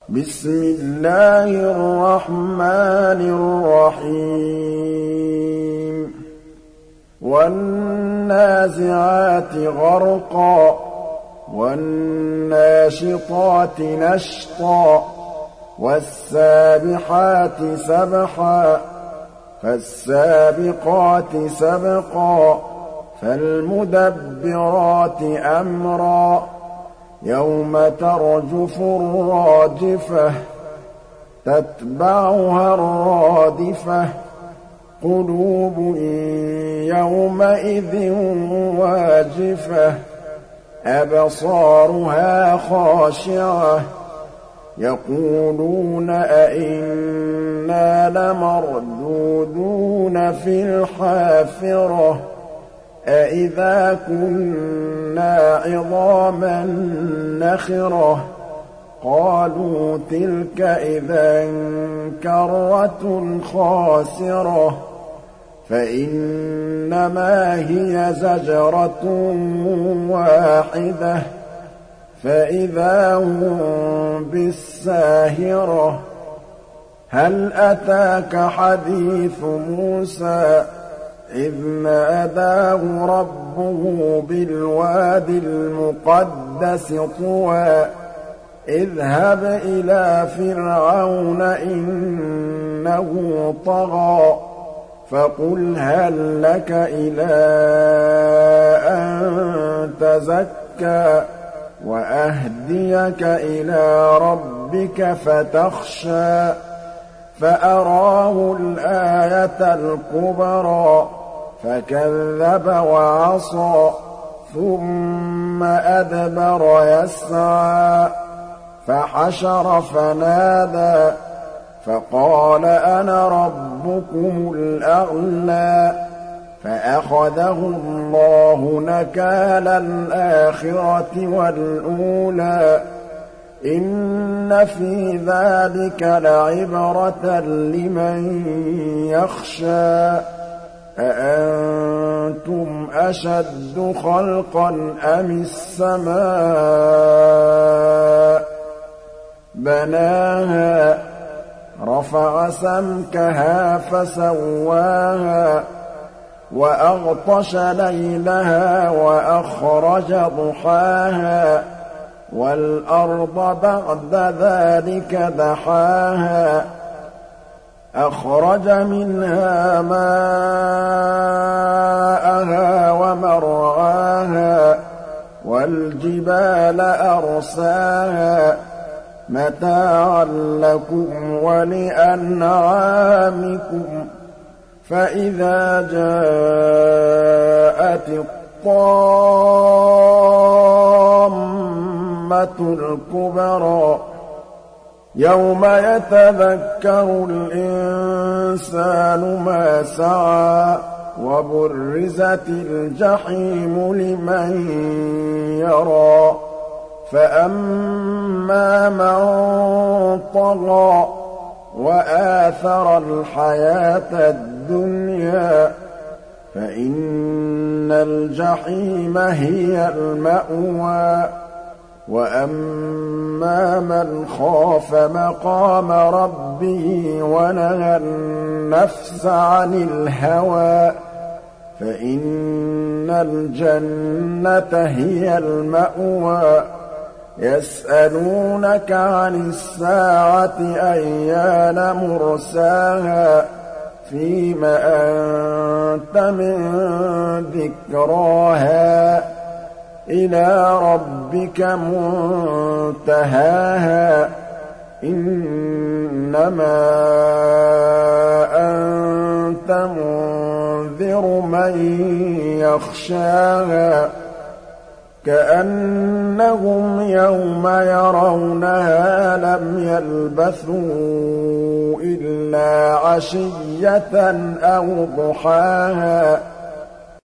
بسم الله الرحمن الرحيم والنازعات غرقا والناشطات نشطا والسابحات سبحا فالسابقات سبقا فالمدبرات أمرا يوم ترجف الراجفة تتبعها الرادفة قلوب يومئذ واجفة أبصارها خاشعة يقولون أئنا لمردودون في الحافرة أئذا كنا عظاما نخرة قالوا تلك إذا كرة خاسرة فإنما هي زجرة واحدة فإذا هم بالساهرة هل أتاك حديث موسى إذ ناداه ربه بالواد المقدس طوى اذهب إلى فرعون إنه طغى فقل هل لك إلى أن تزكى وأهديك إلى ربك فتخشى فأراه الآية الكبرى فكذب وعصى ثم أدبر يسعى فحشر فنادى فقال أنا ربكم الأعلى فأخذه الله نكال الآخرة والأولى إن في ذلك لعبرة لمن يخشى أأنتم أشد خلقا أم السماء بناها رفع سمكها فسواها وأغطش ليلها وأخرج ضحاها والأرض بعد ذلك دحاها أخرج منها ماءها ومرعاها والجبال أرساها متاعا لكم ولأنعامكم فإذا جاءت الطامة الكبرى يوم يتذكر الإنسان ما سعى وبرزت الجحيم لمن يرى فأما من طغى وآثر الحياة الدنيا فإن الجحيم هي المأوى وأما من خاف مقام ربه ونهى النفس عن الهوى فإن الجنة هي المأوى يسألونك عن الساعة أيان مرساها فيم أنت من ذكراها إلى ربك منتهاها إنما أنت منذر من يخشاها كأنهم يوم يرونها لم يلبثوا إلا عشية أو ضحاها